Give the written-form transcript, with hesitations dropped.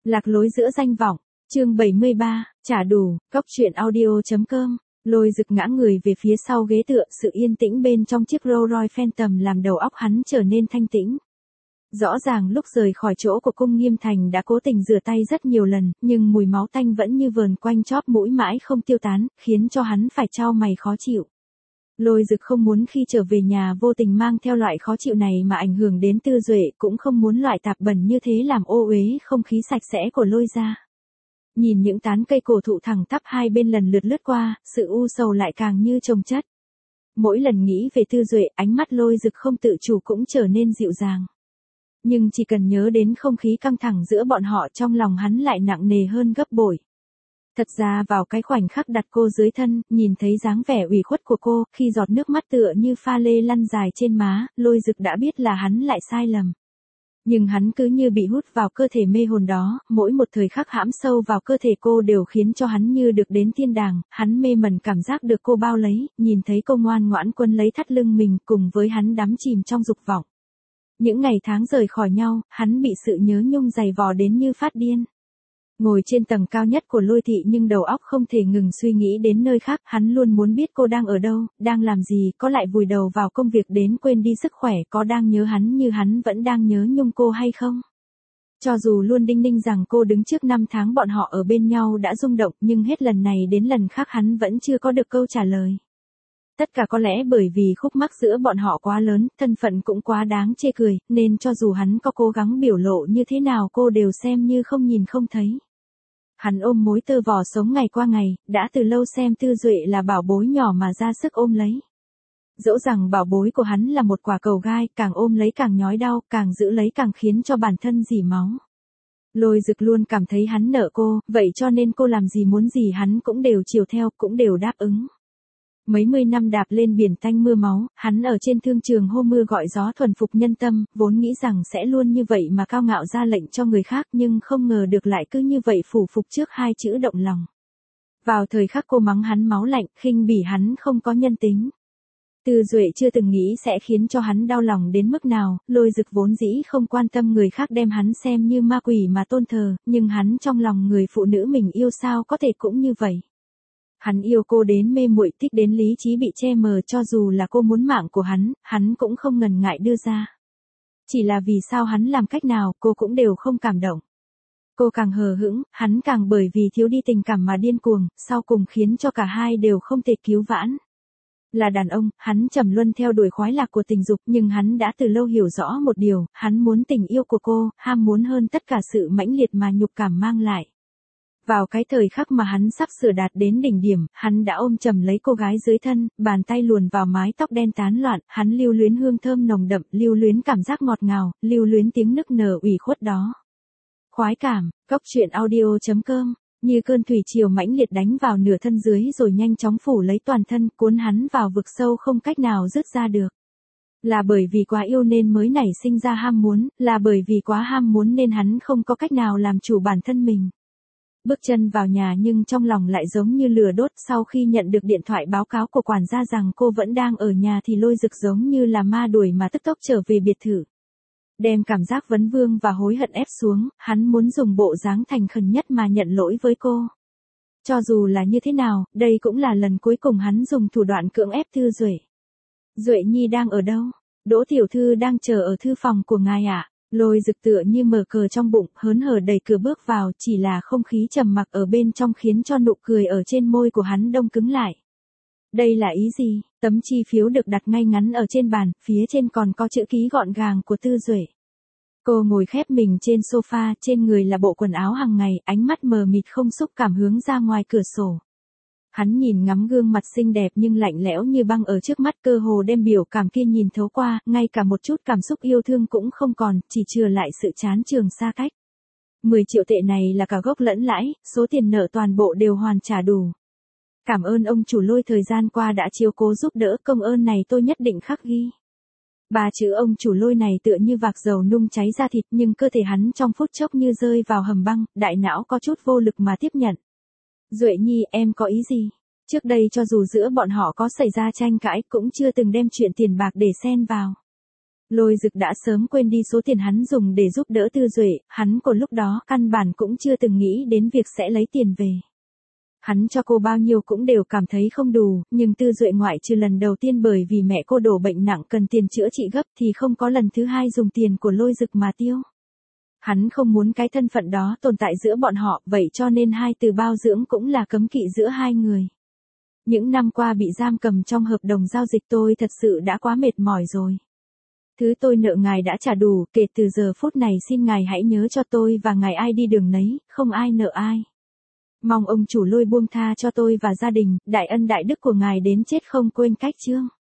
Lạc lối giữa danh vọng, chương 73, trả đủ, góc truyện audio.com. Lôi Dực ngã người về phía sau ghế tựa, sự yên tĩnh bên trong chiếc Rolls Royce Phantom làm đầu óc hắn trở nên thanh tĩnh. Rõ ràng lúc rời khỏi chỗ của cung Nghiêm Thành đã cố tình rửa tay rất nhiều lần, nhưng mùi máu tanh vẫn như vờn quanh chóp mũi mãi không tiêu tán, khiến cho hắn phải chau mày khó chịu. Lôi Dực không muốn khi trở về nhà vô tình mang theo loại khó chịu này mà ảnh hưởng đến Tư Duệ, cũng không muốn loại tạp bẩn như thế làm ô uế không khí sạch sẽ của Lôi gia. Nhìn những tán cây cổ thụ thẳng tắp hai bên lần lượt lướt qua, sự u sầu lại càng như chồng chất. Mỗi lần nghĩ về Tư Duệ, ánh mắt Lôi Dực không tự chủ cũng trở nên dịu dàng. Nhưng chỉ cần nhớ đến không khí căng thẳng giữa bọn họ, trong lòng hắn lại nặng nề hơn gấp bội. Thật ra vào cái khoảnh khắc đặt cô dưới thân, nhìn thấy dáng vẻ ủy khuất của cô, khi giọt nước mắt tựa như pha lê lăn dài trên má, Lôi Dực đã biết là hắn lại sai lầm. Nhưng hắn cứ như bị hút vào cơ thể mê hồn đó, mỗi một thời khắc hãm sâu vào cơ thể cô đều khiến cho hắn như được đến thiên đàng, hắn mê mẩn cảm giác được cô bao lấy, nhìn thấy cô ngoan ngoãn quấn lấy thắt lưng mình, cùng với hắn đắm chìm trong dục vọng. Những ngày tháng rời khỏi nhau, hắn bị sự nhớ nhung dày vò đến như phát điên. Ngồi trên tầng cao nhất của Lôi thị nhưng đầu óc không thể ngừng suy nghĩ đến nơi khác, hắn luôn muốn biết cô đang ở đâu, đang làm gì, có lại vùi đầu vào công việc đến quên đi sức khỏe, có đang nhớ hắn như hắn vẫn đang nhớ nhung cô hay không. Cho dù luôn đinh ninh rằng cô đứng trước năm tháng bọn họ ở bên nhau đã rung động, nhưng hết lần này đến lần khác hắn vẫn chưa có được câu trả lời. Tất cả có lẽ bởi vì khúc mắc giữa bọn họ quá lớn, thân phận cũng quá đáng chê cười, nên cho dù hắn có cố gắng biểu lộ như thế nào cô đều xem như không nhìn không thấy. Hắn ôm mối tơ vò sống ngày qua ngày, đã từ lâu xem Tư Duệ là bảo bối nhỏ mà ra sức ôm lấy. Dẫu rằng bảo bối của hắn là một quả cầu gai, càng ôm lấy càng nhói đau, càng giữ lấy càng khiến cho bản thân rỉ máu. Lôi Dực luôn cảm thấy hắn nợ cô, vậy cho nên cô làm gì muốn gì hắn cũng đều chiều theo, cũng đều đáp ứng. Mấy mươi năm đạp lên biển tanh mưa máu, hắn ở trên thương trường hô mưa gọi gió thuần phục nhân tâm, vốn nghĩ rằng sẽ luôn như vậy mà cao ngạo ra lệnh cho người khác, nhưng không ngờ được lại cứ như vậy phủ phục trước hai chữ động lòng. Vào thời khắc cô mắng hắn máu lạnh, khinh bỉ hắn không có nhân tính. Tư Duệ chưa từng nghĩ sẽ khiến cho hắn đau lòng đến mức nào, Lôi Dực vốn dĩ không quan tâm người khác đem hắn xem như ma quỷ mà tôn thờ, nhưng hắn trong lòng người phụ nữ mình yêu sao có thể cũng như vậy. Hắn yêu cô đến mê muội, thích đến lý trí bị che mờ, cho dù là cô muốn mạng của hắn cũng không ngần ngại đưa ra. Chỉ là vì sao hắn làm cách nào, cô cũng đều không cảm động. Cô càng hờ hững, hắn càng bởi vì thiếu đi tình cảm mà điên cuồng, sau cùng khiến cho cả hai đều không thể cứu vãn. Là đàn ông, hắn trầm luân theo đuổi khoái lạc của tình dục, nhưng hắn đã từ lâu hiểu rõ một điều, hắn muốn tình yêu của cô, ham muốn hơn tất cả sự mãnh liệt mà nhục cảm mang lại. Vào cái thời khắc mà hắn sắp sửa đạt đến đỉnh điểm, hắn đã ôm chầm lấy cô gái dưới thân, bàn tay luồn vào mái tóc đen tán loạn, hắn lưu luyến hương thơm nồng đậm, lưu luyến cảm giác ngọt ngào, lưu luyến tiếng nức nở ủy khuất đó. Khoái cảm, góc truyện audio.com, như cơn thủy triều mãnh liệt đánh vào nửa thân dưới rồi nhanh chóng phủ lấy toàn thân, cuốn hắn vào vực sâu không cách nào dứt ra được. Là bởi vì quá yêu nên mới nảy sinh ra ham muốn, là bởi vì quá ham muốn nên hắn không có cách nào làm chủ bản thân mình. Bước chân vào nhà nhưng trong lòng lại giống như lửa đốt, sau khi nhận được điện thoại báo cáo của quản gia rằng cô vẫn đang ở nhà thì Lôi Dực giống như là ma đuổi mà tức tốc trở về biệt thự. Đem cảm giác vấn vương và hối hận ép xuống, hắn muốn dùng bộ dáng thành khẩn nhất mà nhận lỗi với cô. Cho dù là như thế nào, đây cũng là lần cuối cùng hắn dùng thủ đoạn cưỡng ép Tư Duệ. Duệ Nhi đang ở đâu? Đỗ tiểu thư đang chờ ở thư phòng của ngài ạ. Lôi Dực tựa như mở cờ trong bụng, hớn hở đẩy cửa bước vào, chỉ là không khí trầm mặc ở bên trong khiến cho nụ cười ở trên môi của hắn đông cứng lại. Đây là ý gì? Tấm chi phiếu được đặt ngay ngắn ở trên bàn, phía trên còn có chữ ký gọn gàng của Tư Duệ. Cô ngồi khép mình trên sofa, trên người là bộ quần áo hàng ngày, ánh mắt mờ mịt không xúc cảm hướng ra ngoài cửa sổ. Hắn nhìn ngắm gương mặt xinh đẹp nhưng lạnh lẽo như băng ở trước mắt, cơ hồ đem biểu cảm kia nhìn thấu qua, ngay cả một chút cảm xúc yêu thương cũng không còn, chỉ chừa lại sự chán chường xa cách. 10 triệu tệ này là cả gốc lẫn lãi, số tiền nợ toàn bộ đều hoàn trả đủ. Cảm ơn ông chủ Lôi thời gian qua đã chiếu cố giúp đỡ, công ơn này tôi nhất định khắc ghi. Ba chữ ông chủ Lôi này tựa như vạc dầu nung cháy ra thịt, nhưng cơ thể hắn trong phút chốc như rơi vào hầm băng, đại não có chút vô lực mà tiếp nhận. Duệ Nhi, em có ý gì? Trước đây cho dù giữa bọn họ có xảy ra tranh cãi cũng chưa từng đem chuyện tiền bạc để xen vào. Lôi Dực đã sớm quên đi số tiền hắn dùng để giúp đỡ Tư Duệ, hắn của lúc đó căn bản cũng chưa từng nghĩ đến việc sẽ lấy tiền về. Hắn cho cô bao nhiêu cũng đều cảm thấy không đủ, nhưng Tư Duệ ngoại trừ lần đầu tiên bởi vì mẹ cô đổ bệnh nặng cần tiền chữa trị gấp thì không có lần thứ hai dùng tiền của Lôi Dực mà tiêu. Hắn không muốn cái thân phận đó tồn tại giữa bọn họ, vậy cho nên hai từ bao dưỡng cũng là cấm kỵ giữa hai người. Những năm qua bị giam cầm trong hợp đồng giao dịch tôi thật sự đã quá mệt mỏi rồi. Thứ tôi nợ ngài đã trả đủ, kể từ giờ phút này xin ngài hãy nhớ cho tôi và ngài ai đi đường nấy, không ai nợ ai. Mong ông chủ Lôi buông tha cho tôi và gia đình, đại ân đại đức của ngài đến chết không quên cách chương.